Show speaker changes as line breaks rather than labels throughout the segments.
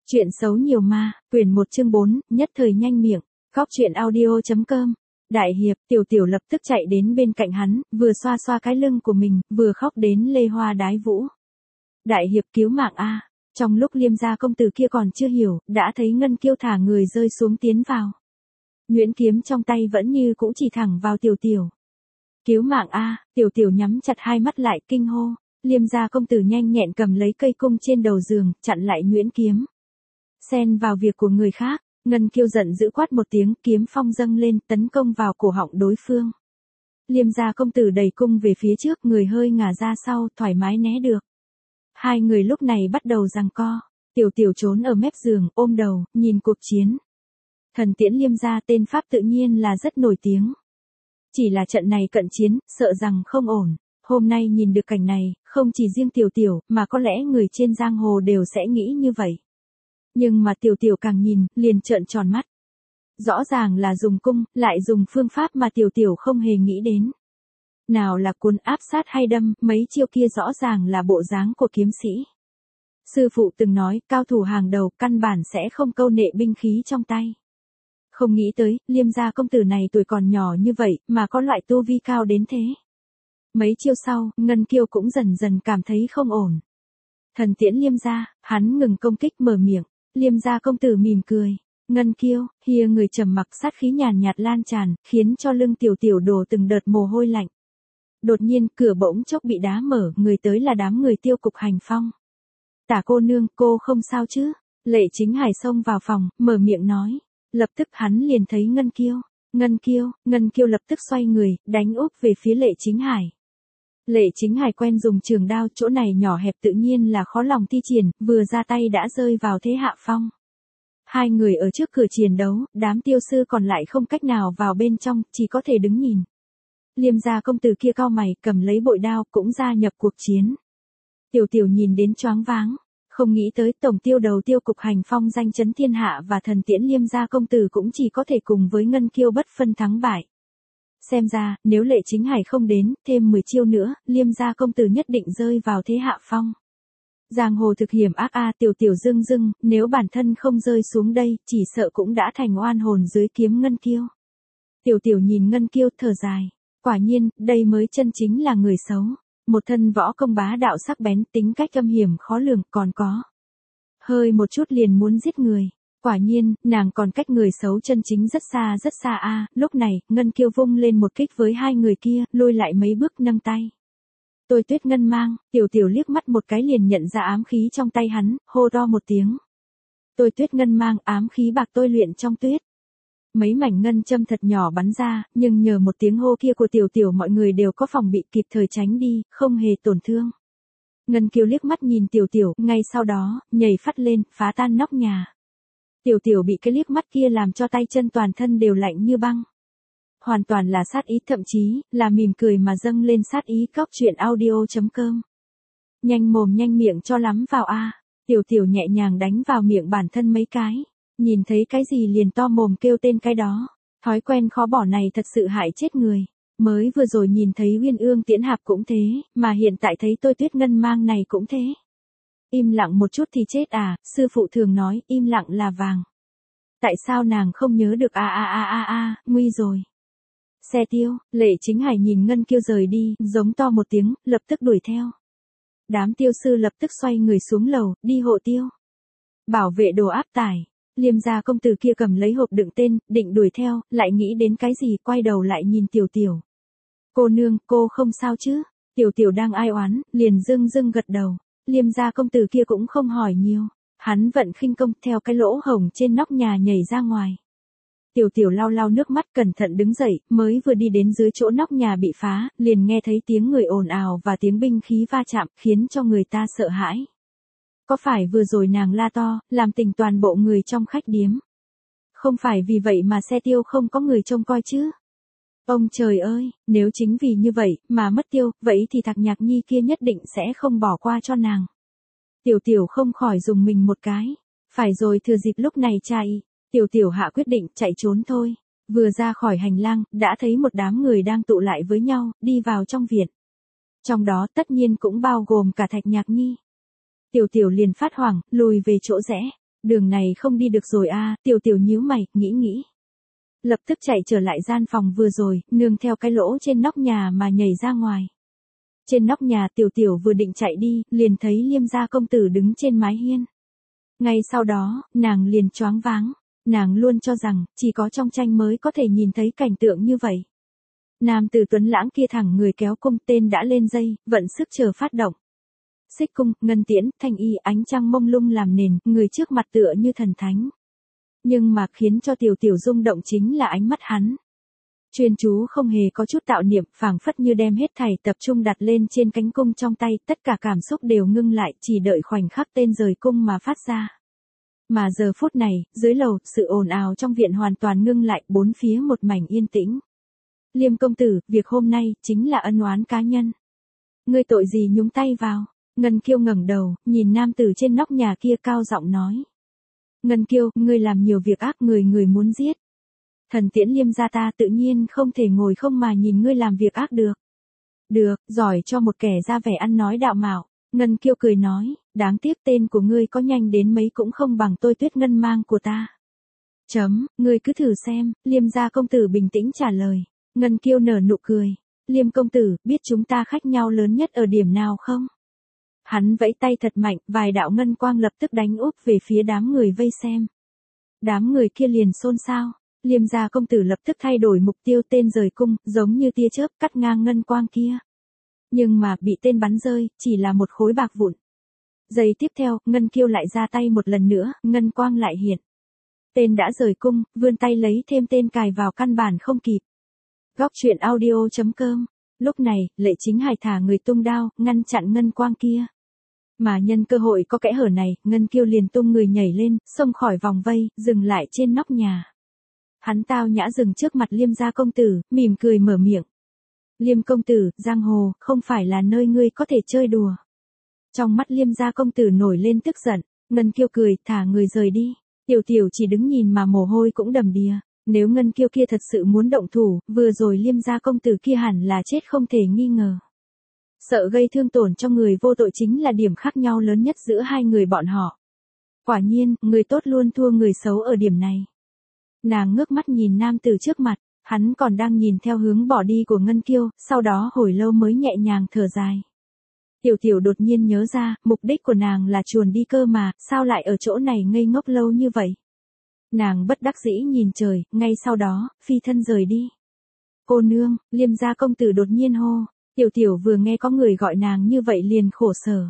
Chuyện xấu nhiều ma, quyển 1 chương 4, nhất thời nhanh miệng, Cóc truyện audio.com. Đại hiệp, Tiểu Tiểu lập tức chạy đến bên cạnh hắn, vừa xoa xoa cái lưng của mình, vừa khóc đến lê hoa đái vũ. Đại hiệp cứu mạng a! Trong lúc Liêm gia công tử kia còn chưa hiểu, đã thấy Ngân Kiêu thả người rơi xuống tiến vào. Nhuyễn kiếm trong tay vẫn như cũ chỉ thẳng vào Tiểu Tiểu. Cứu mạng a! Tiểu Tiểu nhắm chặt hai mắt lại kinh hô. Liêm gia công tử nhanh nhẹn cầm lấy cây cung trên đầu giường, chặn lại nhuyễn kiếm. Xen vào việc của người khác, Ngân Kiêu giận dữ quát một tiếng, kiếm phong dâng lên, tấn công vào cổ họng đối phương. Liêm gia công tử đẩy cung về phía trước, người hơi ngả ra sau, thoải mái né được. Hai người lúc này bắt đầu giằng co. Tiểu Tiểu trốn ở mép giường, ôm đầu, nhìn cuộc chiến. Thần tiễn Liêm gia tên pháp tự nhiên là rất nổi tiếng. Chỉ là trận này cận chiến, sợ rằng không ổn. Hôm nay nhìn được cảnh này, không chỉ riêng Tiểu Tiểu, mà có lẽ người trên giang hồ đều sẽ nghĩ như vậy. Nhưng mà Tiểu Tiểu càng nhìn, liền trợn tròn mắt. Rõ ràng là dùng cung, lại dùng phương pháp mà Tiểu Tiểu không hề nghĩ đến. Nào là cuốn áp sát hay đâm, mấy chiêu kia rõ ràng là bộ dáng của kiếm sĩ. Sư phụ từng nói, cao thủ hàng đầu căn bản sẽ không câu nệ binh khí trong tay. Không nghĩ tới, Liêm gia công tử này tuổi còn nhỏ như vậy, mà có loại tu vi cao đến thế. Mấy chiêu sau, Ngân Kiêu cũng dần dần cảm thấy không ổn. Thần tiễn Liêm gia, hắn ngừng công kích mở miệng. Liêm gia công tử mỉm cười. Ngân Kiêu, hìa người trầm mặc, sát khí nhàn nhạt lan tràn, khiến cho lưng Tiểu Tiểu đổ từng đợt mồ hôi lạnh. Đột nhiên, cửa bỗng chốc bị đá mở, người tới là đám người Tiêu Cục Hành Phong. Tả cô nương, cô không sao chứ? Lệ Chính Hải xông vào phòng, mở miệng nói. Lập tức hắn liền thấy Ngân Kiêu. Ngân Kiêu lập tức xoay người, đánh úp về phía Lệ Chính Hải. Lệ Chính Hải quen dùng trường đao, chỗ này nhỏ hẹp tự nhiên là khó lòng thi triển, vừa ra tay đã rơi vào thế hạ phong. Hai người ở trước cửa chiến đấu, đám tiêu sư còn lại không cách nào vào bên trong, chỉ có thể đứng nhìn. Liêm gia công tử kia cau mày, cầm lấy bội đao, cũng gia nhập cuộc chiến. Tiểu Tiểu nhìn đến choáng váng, không nghĩ tới tổng tiêu đầu Tiêu Cục Hành Phong danh chấn thiên hạ và thần tiễn Liêm gia công tử cũng chỉ có thể cùng với Ngân Kiêu bất phân thắng bại. Xem ra, nếu Lệ Chính Hải không đến, thêm 10 chiêu nữa, Liêm gia công tử nhất định rơi vào thế hạ phong. Giang hồ thực hiểm ác a, Tiểu Tiểu dưng dưng, nếu bản thân không rơi xuống đây, chỉ sợ cũng đã thành oan hồn dưới kiếm Ngân Kiêu. Tiểu Tiểu nhìn Ngân Kiêu thở dài. Quả nhiên, đây mới chân chính là người xấu. Một thân võ công bá đạo sắc bén, tính cách âm hiểm khó lường, còn có. Hơi một chút liền muốn giết người. Quả nhiên, nàng còn cách người xấu chân chính rất xa a. Lúc này, Ngân Kiêu vung lên một kích với hai người kia, lùi lại mấy bước nâng tay. Tôi Tuyết Ngân Mang, Tiểu Tiểu liếc mắt một cái liền nhận ra ám khí trong tay hắn, hô to một tiếng. Tôi Tuyết Ngân Mang, ám khí bạc tôi luyện trong tuyết. Mấy mảnh ngân châm thật nhỏ bắn ra, nhưng nhờ một tiếng hô kia của Tiểu Tiểu mọi người đều có phòng bị kịp thời tránh đi, không hề tổn thương. Ngân Kiêu liếc mắt nhìn Tiểu Tiểu, ngay sau đó, nhảy phắt lên, phá tan nóc nhà. Tiểu Tiểu bị cái liếc mắt kia làm cho tay chân toàn thân đều lạnh như băng. Hoàn toàn là sát ý, thậm chí, là mỉm cười mà dâng lên sát ý. Cóc truyện audio.com. Nhanh mồm nhanh miệng cho lắm vào a. Tiểu Tiểu nhẹ nhàng đánh vào miệng bản thân mấy cái. Nhìn thấy cái gì liền to mồm kêu tên cái đó. Thói quen khó bỏ này thật sự hại chết người. Mới vừa rồi nhìn thấy Uyên Ương Tiễn Hạp cũng thế, mà hiện tại thấy Tôi Tuyết Ngân Mang này cũng thế. Im lặng một chút thì chết à, sư phụ thường nói, im lặng là vàng. Tại sao nàng không nhớ được nguy rồi. Xe tiêu, Lệ Chính Hải nhìn Ngân Kiêu rời đi, giống to một tiếng, lập tức đuổi theo. Đám tiêu sư lập tức xoay người xuống lầu, đi hộ tiêu. Bảo vệ đồ áp tải. Liêm gia công tử kia cầm lấy hộp đựng tên, định đuổi theo, lại nghĩ đến cái gì, quay đầu lại nhìn Tiểu Tiểu. Cô nương, cô không sao chứ? Tiểu Tiểu đang ai oán, liền dưng gật đầu. Liêm gia công tử kia cũng không hỏi nhiều. Hắn vận khinh công theo cái lỗ hổng trên nóc nhà nhảy ra ngoài. Tiểu Tiểu lau nước mắt cẩn thận đứng dậy, mới vừa đi đến dưới chỗ nóc nhà bị phá, liền nghe thấy tiếng người ồn ào và tiếng binh khí va chạm, khiến cho người ta sợ hãi. Có phải vừa rồi nàng la to, làm tình toàn bộ người trong khách điếm? Không phải vì vậy mà xe tiêu không có người trông coi chứ? Ông trời ơi, nếu chính vì như vậy, mà mất tiêu, vậy thì Thạc Nhạc Nhi kia nhất định sẽ không bỏ qua cho nàng. Tiểu Tiểu không khỏi dùng mình một cái. Phải rồi, thừa dịp lúc này chạy. Tiểu Tiểu hạ quyết định chạy trốn thôi. Vừa ra khỏi hành lang, đã thấy một đám người đang tụ lại với nhau, đi vào trong viện. Trong đó tất nhiên cũng bao gồm cả Thạch Nhạc Nhi. Tiểu Tiểu liền phát hoảng, lùi về chỗ rẽ. Đường này không đi được rồi a, Tiểu Tiểu nhíu mày, nghĩ. Lập tức chạy trở lại gian phòng vừa rồi, nương theo cái lỗ trên nóc nhà mà nhảy ra ngoài. Trên nóc nhà Tiểu Tiểu vừa định chạy đi, liền thấy Liêm gia công tử đứng trên mái hiên. Ngay sau đó, nàng liền choáng váng. Nàng luôn cho rằng, chỉ có trong tranh mới có thể nhìn thấy cảnh tượng như vậy. Nam tử tuấn lãng kia thẳng người kéo cung, tên đã lên dây, vận sức chờ phát động. Xích cung, ngân tiễn, thanh y, ánh trăng mông lung làm nền, người trước mặt tựa như thần thánh. Nhưng mà khiến cho Tiểu Tiểu rung động chính là ánh mắt hắn. Chuyên chú không hề có chút tạo niệm, phảng phất như đem hết thảy tập trung đặt lên trên cánh cung trong tay, tất cả cảm xúc đều ngưng lại, chỉ đợi khoảnh khắc tên rời cung mà phát ra. Mà giờ phút này, dưới lầu, sự ồn ào trong viện hoàn toàn ngưng lại, bốn phía một mảnh yên tĩnh. Liêm công tử, việc hôm nay, chính là ân oán cá nhân. Ngươi tội gì nhúng tay vào? Ngân Kiêu ngẩng đầu, nhìn nam tử trên nóc nhà kia cao giọng nói. Ngân Kiêu, ngươi làm nhiều việc ác, người muốn giết. Thần tiễn Liêm gia ta tự nhiên không thể ngồi không mà nhìn ngươi làm việc ác được. Được, giỏi cho một kẻ ra vẻ ăn nói đạo mạo. Ngân Kiêu cười nói, đáng tiếc tên của ngươi có nhanh đến mấy cũng không bằng tôi Tuyết Ngân Mang của ta. Ngươi cứ thử xem, Liêm gia công tử bình tĩnh trả lời. Ngân Kiêu nở nụ cười. Liêm công tử, biết chúng ta khác nhau lớn nhất ở điểm nào không? Hắn vẫy tay thật mạnh, vài đạo ngân quang lập tức đánh úp về phía đám người vây xem. Đám người kia liền xôn xao. Liêm gia công tử lập tức thay đổi mục tiêu, tên rời cung, giống như tia chớp cắt ngang ngân quang kia. Nhưng mà bị tên bắn rơi, chỉ là một khối bạc vụn. Giây tiếp theo, Ngân Kiêu lại ra tay một lần nữa, ngân quang lại hiện. Tên đã rời cung, vươn tay lấy thêm tên cài vào căn bản không kịp. Góc truyện audio.com. Lúc này, Lệ Chính Hải thả người tung đao, ngăn chặn ngân quang kia. Mà nhân cơ hội có kẽ hở này, Ngân Kiêu liền tung người nhảy lên, xông khỏi vòng vây, dừng lại trên nóc nhà. Hắn tao nhã dừng trước mặt Liêm gia công tử, mỉm cười mở miệng. Liêm công tử, giang hồ, không phải là nơi ngươi có thể chơi đùa. Trong mắt Liêm gia công tử nổi lên tức giận, Ngân Kiêu cười, thả người rời đi. Tiểu Tiểu chỉ đứng nhìn mà mồ hôi cũng đầm đìa. Nếu Ngân Kiêu kia thật sự muốn động thủ, vừa rồi Liêm gia công tử kia hẳn là chết không thể nghi ngờ. Sợ gây thương tổn cho người vô tội chính là điểm khác nhau lớn nhất giữa hai người bọn họ. Quả nhiên, người tốt luôn thua người xấu ở điểm này. Nàng ngước mắt nhìn nam tử trước mặt, hắn còn đang nhìn theo hướng bỏ đi của Ngân Kiêu, sau đó hồi lâu mới nhẹ nhàng thở dài. Tiểu Tiểu đột nhiên nhớ ra, mục đích của nàng là chuồn đi cơ mà, sao lại ở chỗ này ngây ngốc lâu như vậy? Nàng bất đắc dĩ nhìn trời, ngay sau đó, phi thân rời đi. Cô nương, Liêm gia công tử đột nhiên hô. Tiểu Tiểu vừa nghe có người gọi nàng như vậy liền khổ sở.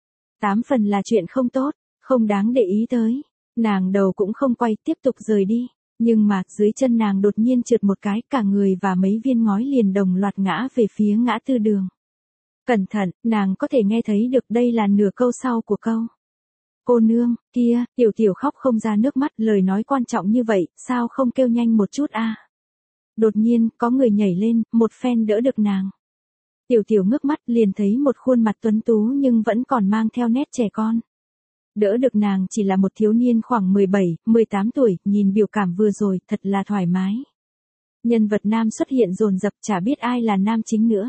8 phần là chuyện không tốt, không đáng để ý tới. Nàng đầu cũng không quay, tiếp tục rời đi. Nhưng mà, dưới chân nàng đột nhiên trượt một cái, cả người và mấy viên ngói liền đồng loạt ngã về phía ngã tư đường. Cẩn thận, nàng có thể nghe thấy được đây là nửa câu sau của câu. Cô nương, kia, Tiểu Tiểu khóc không ra nước mắt, lời nói quan trọng như vậy, sao không kêu nhanh một chút a? Đột nhiên, có người nhảy lên, một phen đỡ được nàng. Tiểu Tiểu ngước mắt liền thấy một khuôn mặt tuấn tú nhưng vẫn còn mang theo nét trẻ con. Đỡ được nàng chỉ là một thiếu niên khoảng 17, 18 tuổi, nhìn biểu cảm vừa rồi, thật là thoải mái. Nhân vật nam xuất hiện dồn dập, chả biết ai là nam chính nữa.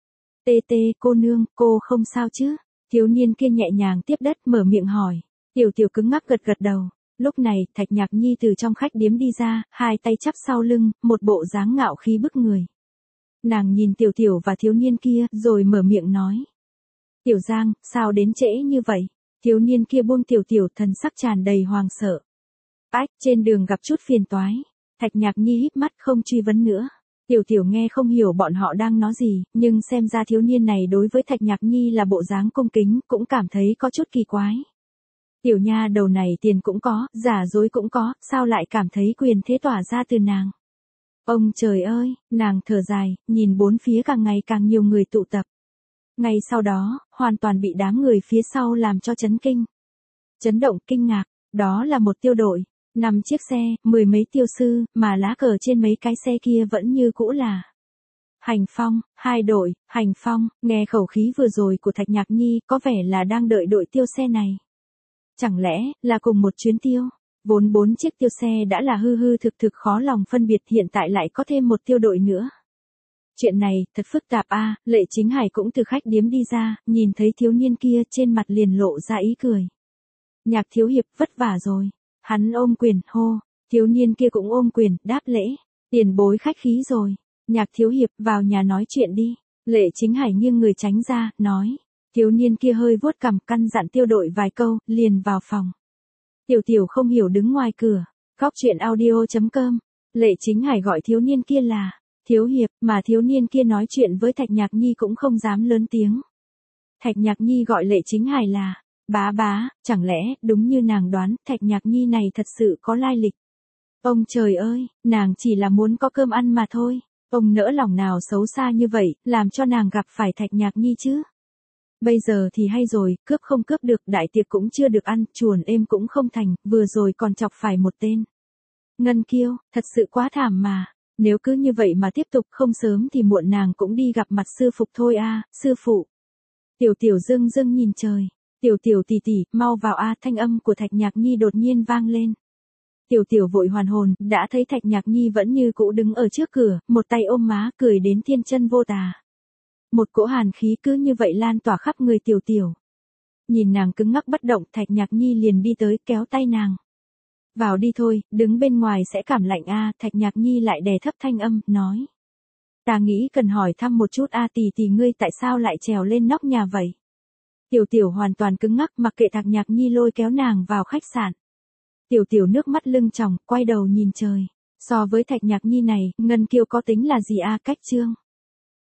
Tê tê, cô nương, cô không sao chứ? Thiếu niên kia nhẹ nhàng tiếp đất mở miệng hỏi. Tiểu Tiểu cứng ngắc gật gật đầu. Lúc này, Thạch Nhạc Nhi từ trong khách điếm đi ra, hai tay chắp sau lưng, một bộ dáng ngạo khí bức người. Nàng nhìn Tiểu Tiểu và thiếu niên kia, rồi mở miệng nói. Tiểu Giang, sao đến trễ như vậy? Thiếu niên kia buông Tiểu Tiểu, thần sắc tràn đầy hoàng sợ. Ách, trên đường gặp chút phiền toái. Thạch Nhạc Nhi híp mắt không truy vấn nữa. Tiểu Tiểu nghe không hiểu bọn họ đang nói gì, nhưng xem ra thiếu niên này đối với Thạch Nhạc Nhi là bộ dáng cung kính, cũng cảm thấy có chút kỳ quái. Tiểu nha đầu này tiền cũng có, giả dối cũng có, sao lại cảm thấy quyền thế tỏa ra từ nàng? Ông trời ơi, nàng thở dài, nhìn bốn phía càng ngày càng nhiều người tụ tập. Ngay sau đó, hoàn toàn bị đám người phía sau làm cho chấn kinh. Chấn động, kinh ngạc, đó là một tiêu đội, 5 chiếc xe, 10 mấy tiêu sư, mà lá cờ trên mấy cái xe kia vẫn như cũ là Hành Phong, 2 đội, Hành Phong, nghe khẩu khí vừa rồi của Thạch Nhạc Nhi, có vẻ là đang đợi đội tiêu xe này. Chẳng lẽ, là cùng một chuyến tiêu? Vốn 4 chiếc tiêu xe đã là hư hư thực thực khó lòng phân biệt, hiện tại lại có thêm một tiêu đội nữa. Chuyện này, thật phức tạp a. Lệ Chính Hải cũng từ khách điếm đi ra, nhìn thấy thiếu niên kia trên mặt liền lộ ra ý cười. Nhạc thiếu hiệp, vất vả rồi. Hắn ôm quyền, hô, thiếu niên kia cũng ôm quyền, đáp lễ, tiền bối khách khí rồi, Nhạc thiếu hiệp vào nhà nói chuyện đi. Lệ Chính Hải nghiêng người tránh ra, nói, thiếu niên kia hơi vuốt cằm căn dặn Tiêu Đội vài câu, liền vào phòng. Tiểu Tiểu không hiểu đứng ngoài cửa, Góc Chuyện Audio.com, Lệ Chính Hải gọi thiếu niên kia là thiếu hiệp, mà thiếu niên kia nói chuyện với Thạch Nhạc Nhi cũng không dám lớn tiếng. Thạch Nhạc Nhi gọi Lệ Chính Hải là bá bá, chẳng lẽ đúng như nàng đoán, Thạch Nhạc Nhi này thật sự có lai lịch. Ông trời ơi, nàng chỉ là muốn có cơm ăn mà thôi. Ông nỡ lòng nào xấu xa như vậy, làm cho nàng gặp phải Thạch Nhạc Nhi chứ. Bây giờ thì hay rồi, cướp không cướp được, đại tiệc cũng chưa được ăn, chuồn êm cũng không thành, vừa rồi còn chọc phải một tên Ngân Kiêu, thật sự quá thảm mà. Nếu cứ như vậy mà tiếp tục không sớm thì muộn nàng cũng đi gặp mặt sư phục thôi a, sư phụ. Tiểu Tiểu dưng dưng nhìn trời. Tiểu Tiểu tỷ tỷ, mau vào a, thanh âm của Thạch Nhạc Nhi đột nhiên vang lên. Tiểu Tiểu vội hoàn hồn, đã thấy Thạch Nhạc Nhi vẫn như cũ đứng ở trước cửa, một tay ôm má, cười đến thiên chân vô tà. Một cỗ hàn khí cứ như vậy lan tỏa khắp người Tiểu Tiểu. Nhìn nàng cứng ngắc bất động, Thạch Nhạc Nhi liền đi tới, kéo tay nàng. Vào đi thôi, đứng bên ngoài sẽ cảm lạnh a, Thạch Nhạc Nhi lại đè thấp thanh âm, nói. Ta nghĩ cần hỏi thăm một chút a, tỷ tỷ ngươi tại sao lại trèo lên nóc nhà vậy? Tiểu Tiểu hoàn toàn cứng ngắc, mặc kệ Thạch Nhạc Nhi lôi kéo nàng vào khách sạn. Tiểu Tiểu nước mắt lưng tròng, quay đầu nhìn trời. So với Thạch Nhạc Nhi này, Ngân Kiêu có tính là gì a, cách trương.